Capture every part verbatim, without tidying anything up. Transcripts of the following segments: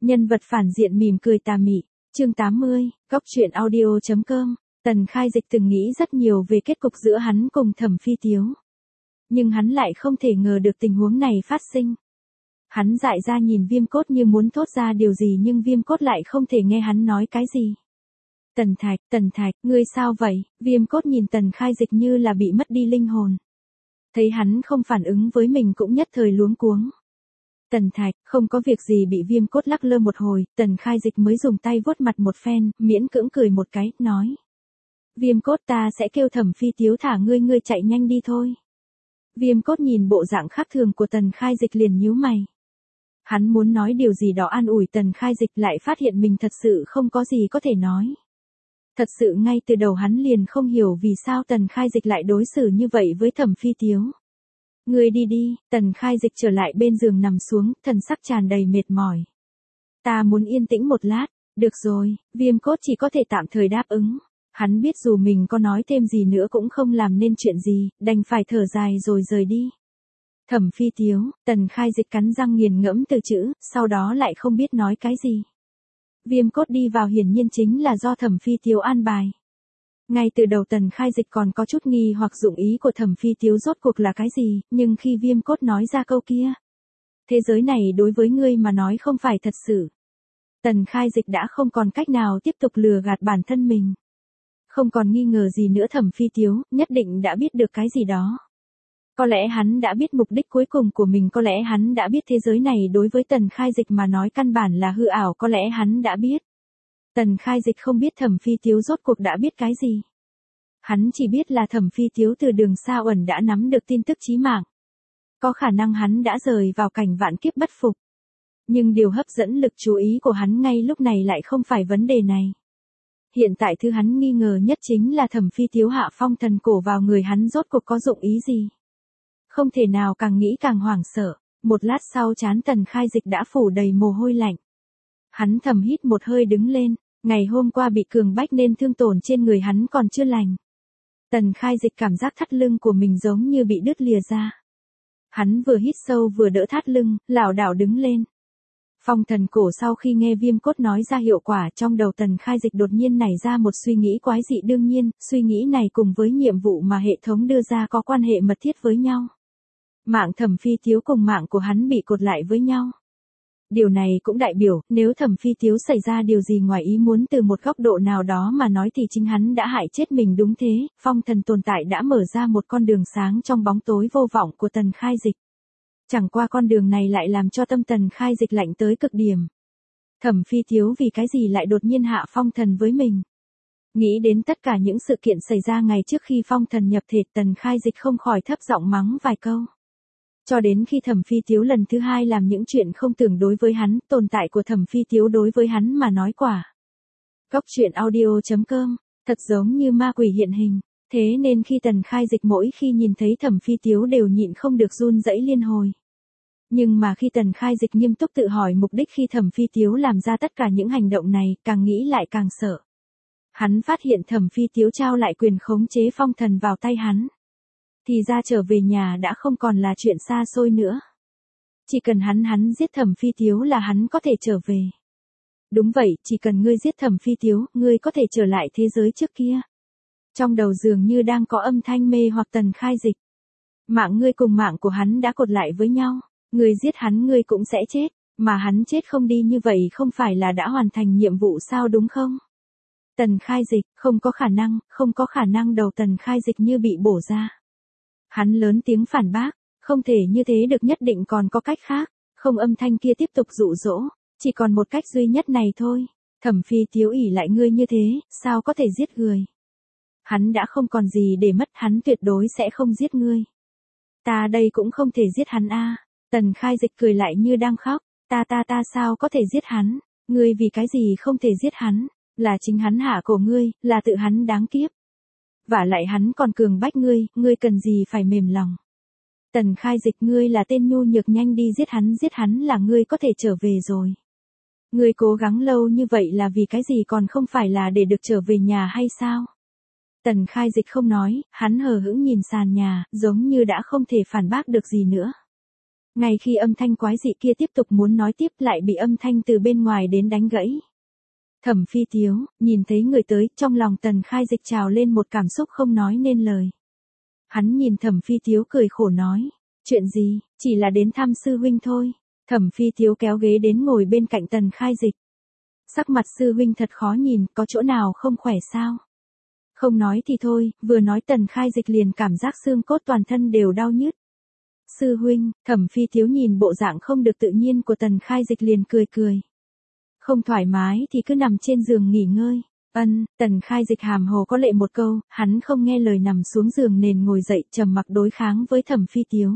Nhân vật phản diện mỉm cười tà mị. Chương tám mươi, Góc truyện audio chấm com. Tần Khai Dịch từng nghĩ rất nhiều về kết cục giữa hắn cùng Thẩm Phi Tiếu. Nhưng hắn lại không thể ngờ được tình huống này phát sinh. Hắn dại ra nhìn Viêm Cốt như muốn thốt ra điều gì nhưng Viêm Cốt lại không thể nghe hắn nói cái gì. Tần Thạch, Tần Thạch, ngươi sao vậy? Viêm Cốt nhìn Tần Khai Dịch như là bị mất đi linh hồn. Thấy hắn không phản ứng với mình cũng nhất thời luống cuống. Tần Thạch, không có việc gì. Bị Viêm Cốt lắc lơ một hồi, Tần Khai Dịch mới dùng tay vuốt mặt một phen, miễn cưỡng cười một cái, nói. Viêm Cốt, ta sẽ kêu Thẩm Phi Tiếu thả ngươi, ngươi chạy nhanh đi thôi. Viêm Cốt nhìn bộ dạng khác thường của Tần Khai Dịch liền nhíu mày. Hắn muốn nói điều gì đó an ủi Tần Khai Dịch lại phát hiện mình thật sự không có gì có thể nói. Thật sự ngay từ đầu hắn liền không hiểu vì sao Tần Khai Dịch lại đối xử như vậy với Thẩm Phi Tiếu. Ngươi đi đi. Tần Khai Dịch trở lại bên giường nằm xuống, thần sắc tràn đầy mệt mỏi. Ta muốn yên tĩnh một lát. Được rồi. Viêm Cốt chỉ có thể tạm thời đáp ứng. Hắn biết dù mình có nói thêm gì nữa cũng không làm nên chuyện gì, đành phải thở dài rồi rời đi. Thẩm Phi Tiếu. Tần Khai Dịch cắn răng nghiền ngẫm từ chữ, sau đó lại không biết nói cái gì. Viêm Cốt đi vào hiển nhiên chính là do Thẩm Phi Tiếu an bài. Ngay từ đầu Tần Khai Dịch còn có chút nghi hoặc dụng ý của Thẩm Phi Tiếu rốt cuộc là cái gì, nhưng khi Viêm Cốt nói ra câu kia. Thế giới này đối với ngươi mà nói không phải thật sự. Tần Khai Dịch đã không còn cách nào tiếp tục lừa gạt bản thân mình. Không còn nghi ngờ gì nữa Thẩm Phi Tiếu, nhất định đã biết được cái gì đó. Có lẽ hắn đã biết mục đích cuối cùng của mình, có lẽ hắn đã biết thế giới này đối với Tần Khai Dịch mà nói căn bản là hư ảo, có lẽ hắn đã biết. Tần Khai Dịch không biết Thẩm Phi Tiếu rốt cuộc đã biết cái gì. Hắn chỉ biết là Thẩm Phi Tiếu từ đường xa ẩn đã nắm được tin tức chí mạng. Có khả năng hắn đã rời vào cảnh vạn kiếp bất phục. Nhưng điều hấp dẫn lực chú ý của hắn ngay lúc này lại không phải vấn đề này. Hiện tại thứ hắn nghi ngờ nhất chính là Thẩm Phi Tiếu hạ phong thần cổ vào người hắn rốt cuộc có dụng ý gì. Không thể nào càng nghĩ càng hoảng sợ. Một lát sau trán Tần Khai Dịch đã phủ đầy mồ hôi lạnh. Hắn thầm hít một hơi đứng lên. Ngày hôm qua bị cường bách nên thương tổn trên người hắn còn chưa lành. Tần Khai Dịch cảm giác thắt lưng của mình giống như bị đứt lìa ra. Hắn vừa hít sâu vừa đỡ thắt lưng, lảo đảo đứng lên. Phong thần cổ sau khi nghe Viêm Cốt nói ra hiệu quả, trong đầu Tần Khai Dịch đột nhiên nảy ra một suy nghĩ quái dị. Đương nhiên, suy nghĩ này cùng với nhiệm vụ mà hệ thống đưa ra có quan hệ mật thiết với nhau. Mạng Thẩm Phi Tiếu cùng mạng của hắn bị cột lại với nhau. Điều này cũng đại biểu, nếu Thẩm Phi Tiếu xảy ra điều gì ngoài ý muốn từ một góc độ nào đó mà nói thì chính hắn đã hại chết mình. Đúng thế, phong thần tồn tại đã mở ra một con đường sáng trong bóng tối vô vọng của Tần Khai Dịch. Chẳng qua con đường này lại làm cho tâm Tần Khai Dịch lạnh tới cực điểm. Thẩm Phi Tiếu vì cái gì lại đột nhiên hạ phong thần với mình? Nghĩ đến tất cả những sự kiện xảy ra ngày trước khi phong thần nhập thể, Tần Khai Dịch không khỏi thấp giọng mắng vài câu. Cho đến khi Thẩm Phi Tiếu lần thứ hai làm những chuyện không tưởng đối với hắn, tồn tại của Thẩm Phi Tiếu đối với hắn mà nói quả. Góc truyện audio chấm com, thật giống như ma quỷ hiện hình, thế nên khi Tần Khai Dịch mỗi khi nhìn thấy Thẩm Phi Tiếu đều nhịn không được run rẩy liên hồi. Nhưng mà khi Tần Khai Dịch nghiêm túc tự hỏi mục đích khi Thẩm Phi Tiếu làm ra tất cả những hành động này, càng nghĩ lại càng sợ. Hắn phát hiện Thẩm Phi Tiếu trao lại quyền khống chế phong thần vào tay hắn. Thì ra trở về nhà đã không còn là chuyện xa xôi nữa. Chỉ cần hắn hắn giết Thẩm Phi Tiếu là hắn có thể trở về. Đúng vậy, chỉ cần ngươi giết Thẩm Phi Tiếu, ngươi có thể trở lại thế giới trước kia. Trong đầu dường như đang có âm thanh mê hoặc Tần Khai Dịch. Mạng ngươi cùng mạng của hắn đã cột lại với nhau. Ngươi giết hắn ngươi cũng sẽ chết. Mà hắn chết không đi như vậy không phải là đã hoàn thành nhiệm vụ sao, đúng không? Tần Khai Dịch, không có khả năng, không có khả năng. Đầu Tần Khai Dịch như bị bổ ra. Hắn lớn tiếng phản bác, không thể như thế được, nhất định còn có cách khác. Không, âm thanh kia tiếp tục dụ dỗ, chỉ còn một cách duy nhất này thôi. Thẩm Phi Tiếu ỷ lại ngươi như thế, sao có thể giết người? Hắn đã không còn gì để mất, hắn tuyệt đối sẽ không giết ngươi. Ta đây cũng không thể giết hắn a. À. Tần Khai Dịch cười lại như đang khóc, ta ta ta sao có thể giết hắn? Ngươi vì cái gì không thể giết hắn? Là chính hắn hạ cổ ngươi, là tự hắn đáng kiếp. Vả lại hắn còn cường bách ngươi, ngươi cần gì phải mềm lòng. Tần Khai Dịch, ngươi là tên nhu nhược, nhanh đi giết hắn, giết hắn là ngươi có thể trở về rồi. Ngươi cố gắng lâu như vậy là vì cái gì, còn không phải là để được trở về nhà hay sao? Tần Khai Dịch không nói, hắn hờ hững nhìn sàn nhà, giống như đã không thể phản bác được gì nữa. Ngay khi âm thanh quái dị kia tiếp tục muốn nói tiếp lại bị âm thanh từ bên ngoài đến đánh gãy. Thẩm Phi Tiếu, nhìn thấy người tới, trong lòng Tần Khai Dịch trào lên một cảm xúc không nói nên lời. Hắn nhìn Thẩm Phi Tiếu cười khổ nói, chuyện gì, chỉ là đến thăm sư huynh thôi. Thẩm Phi Tiếu kéo ghế đến ngồi bên cạnh Tần Khai Dịch. Sắc mặt sư huynh thật khó nhìn, có chỗ nào không khỏe sao? Không nói thì thôi, vừa nói Tần Khai Dịch liền cảm giác xương cốt toàn thân đều đau nhức. Sư huynh, Thẩm Phi Tiếu nhìn bộ dạng không được tự nhiên của Tần Khai Dịch liền cười cười. Không thoải mái thì cứ nằm trên giường nghỉ ngơi. Ân, Tần Khai Dịch hàm hồ có lệ một câu, hắn không nghe lời nằm xuống giường nền ngồi dậy trầm mặc đối kháng với Thẩm Phi Tiếu.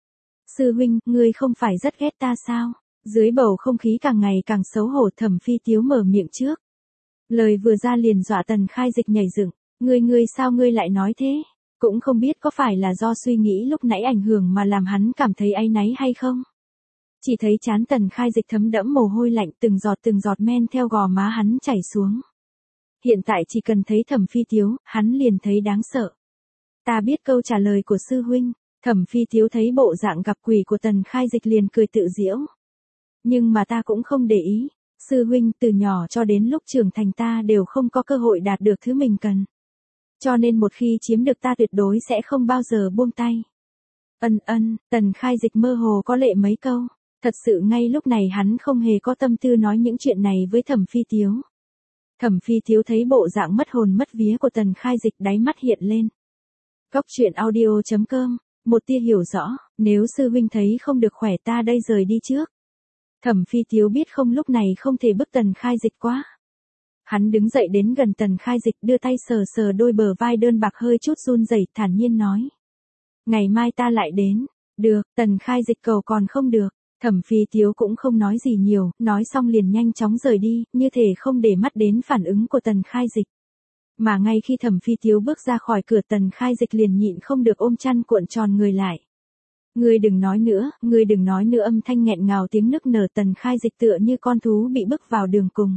Sư huynh, ngươi không phải rất ghét ta sao? Dưới bầu không khí càng ngày càng xấu hổ Thẩm Phi Tiếu mở miệng trước. Lời vừa ra liền dọa Tần Khai Dịch nhảy dựng, ngươi ngươi sao ngươi lại nói thế? Cũng không biết có phải là do suy nghĩ lúc nãy ảnh hưởng mà làm hắn cảm thấy áy náy hay không? Chỉ thấy trán Tần Khai Dịch thấm đẫm mồ hôi lạnh từng giọt từng giọt men theo gò má hắn chảy xuống. Hiện tại chỉ cần thấy Thẩm Phi Tiếu, hắn liền thấy đáng sợ. Ta biết câu trả lời của sư huynh. Thẩm Phi Tiếu thấy bộ dạng gặp quỷ của Tần Khai Dịch liền cười tự giễu. Nhưng mà ta cũng không để ý. Sư huynh từ nhỏ cho đến lúc trưởng thành ta đều không có cơ hội đạt được thứ mình cần. Cho nên một khi chiếm được ta tuyệt đối sẽ không bao giờ buông tay. Ân ân, Tần Khai Dịch mơ hồ có lệ mấy câu. Thật sự ngay lúc này hắn không hề có tâm tư nói những chuyện này với Thẩm Phi Tiếu. Thẩm Phi Tiếu thấy bộ dạng mất hồn mất vía của Tần Khai Dịch đáy mắt hiện lên. Góc truyện audio chấm com, một tia hiểu rõ, nếu sư huynh thấy không được khỏe ta đây rời đi trước. Thẩm Phi Tiếu biết không lúc này không thể bức Tần Khai Dịch quá. Hắn đứng dậy đến gần Tần Khai Dịch đưa tay sờ sờ đôi bờ vai đơn bạc hơi chút run rẩy thản nhiên nói. Ngày mai ta lại đến. Được, Tần Khai Dịch cầu còn không được. Thẩm Phi Tiếu cũng không nói gì nhiều, nói xong liền nhanh chóng rời đi, như thể không để mắt đến phản ứng của Tần Khai Dịch. Mà ngay khi Thẩm Phi Tiếu bước ra khỏi cửa Tần Khai Dịch liền nhịn không được ôm chăn cuộn tròn người lại. Ngươi đừng nói nữa, ngươi đừng nói nữa âm thanh nghẹn ngào tiếng nức nở Tần Khai Dịch tựa như con thú bị bức vào đường cùng.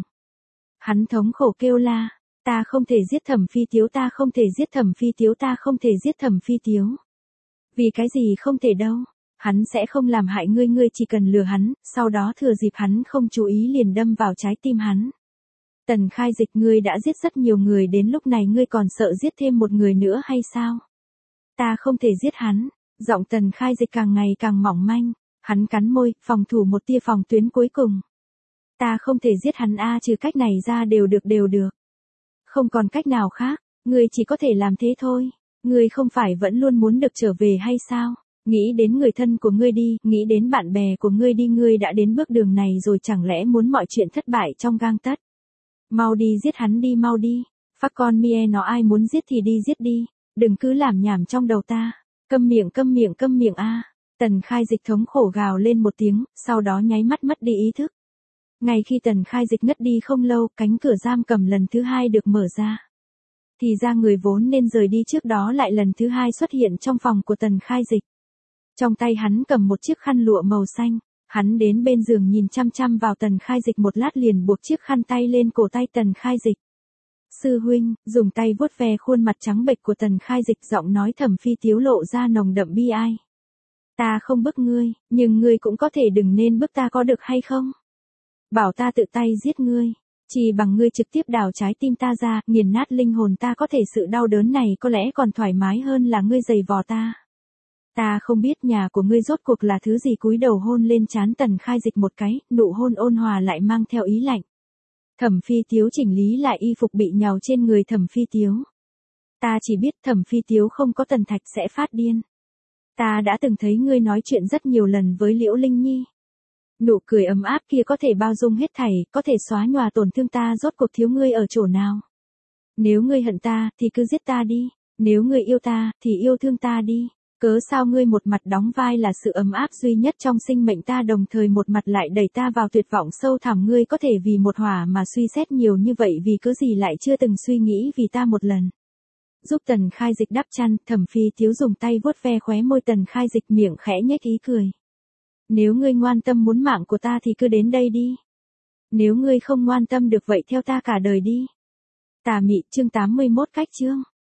Hắn thống khổ kêu la, ta không thể giết Thẩm Phi Tiếu ta không thể giết Thẩm Phi Tiếu ta không thể giết Thẩm Phi Tiếu. Vì cái gì không thể đâu. Hắn sẽ không làm hại ngươi ngươi chỉ cần lừa hắn, sau đó thừa dịp hắn không chú ý liền đâm vào trái tim hắn. Tần Khai Dịch ngươi đã giết rất nhiều người đến lúc này ngươi còn sợ giết thêm một người nữa hay sao? Ta không thể giết hắn. Giọng Tần Khai Dịch càng ngày càng mỏng manh. Hắn cắn môi, phòng thủ một tia phòng tuyến cuối cùng. Ta không thể giết hắn a trừ cách này ra đều được đều được. Không còn cách nào khác, ngươi chỉ có thể làm thế thôi. Ngươi không phải vẫn luôn muốn được trở về hay sao? Nghĩ đến người thân của ngươi đi, nghĩ đến bạn bè của ngươi đi ngươi đã đến bước đường này rồi chẳng lẽ muốn mọi chuyện thất bại trong gang tấc. Mau đi giết hắn đi mau đi. Phác con mie nó ai muốn giết thì đi giết đi. Đừng cứ làm nhảm trong đầu ta. Câm miệng câm miệng câm miệng a. Tần Khai Dịch thống khổ gào lên một tiếng, sau đó nháy mắt mất đi ý thức. Ngay khi Tần Khai Dịch ngất đi không lâu, cánh cửa giam cầm lần thứ hai được mở ra. Thì ra người vốn nên rời đi trước đó lại lần thứ hai xuất hiện trong phòng của Tần Khai Dịch. Trong tay hắn cầm một chiếc khăn lụa màu xanh, hắn đến bên giường nhìn chăm chăm vào Tần Khai Dịch một lát liền buộc chiếc khăn tay lên cổ tay Tần Khai Dịch. Sư huynh, dùng tay vuốt ve khuôn mặt trắng bệch của Tần Khai Dịch giọng nói Thẩm Phi Tiếu lộ ra nồng đậm bi ai. Ta không bức ngươi, nhưng ngươi cũng có thể đừng nên bức ta có được hay không? Bảo ta tự tay giết ngươi, chỉ bằng ngươi trực tiếp đào trái tim ta ra, nghiền nát linh hồn ta có thể sự đau đớn này có lẽ còn thoải mái hơn là ngươi giày vò ta. Ta không biết nhà của ngươi rốt cuộc là thứ gì cúi đầu hôn lên trán Tần Khai Dịch một cái, nụ hôn ôn hòa lại mang theo ý lạnh. Thẩm Phi Tiếu chỉnh lý lại y phục bị nhào trên người Thẩm Phi Tiếu. Ta chỉ biết Thẩm Phi Tiếu không có Tần Thạch sẽ phát điên. Ta đã từng thấy ngươi nói chuyện rất nhiều lần với Liễu Linh Nhi. Nụ cười ấm áp kia có thể bao dung hết thảy, có thể xóa nhòa tổn thương ta rốt cuộc thiếu ngươi ở chỗ nào. Nếu ngươi hận ta, thì cứ giết ta đi. Nếu ngươi yêu ta, thì yêu thương ta đi. Cớ sao ngươi một mặt đóng vai là sự ấm áp duy nhất trong sinh mệnh ta đồng thời một mặt lại đẩy ta vào tuyệt vọng sâu thẳm ngươi có thể vì một hỏa mà suy xét nhiều như vậy vì cớ gì lại chưa từng suy nghĩ vì ta một lần. Giúp Tần Khai Dịch đắp chăn, Thẩm Phi Tiếu dùng tay vuốt ve khóe môi Tần Khai Dịch miệng khẽ nhếch ý cười. Nếu ngươi ngoan tâm muốn mạng của ta thì cứ đến đây đi. Nếu ngươi không ngoan tâm được vậy theo ta cả đời đi. Tà Mị chương tám mươi mốt cách chương.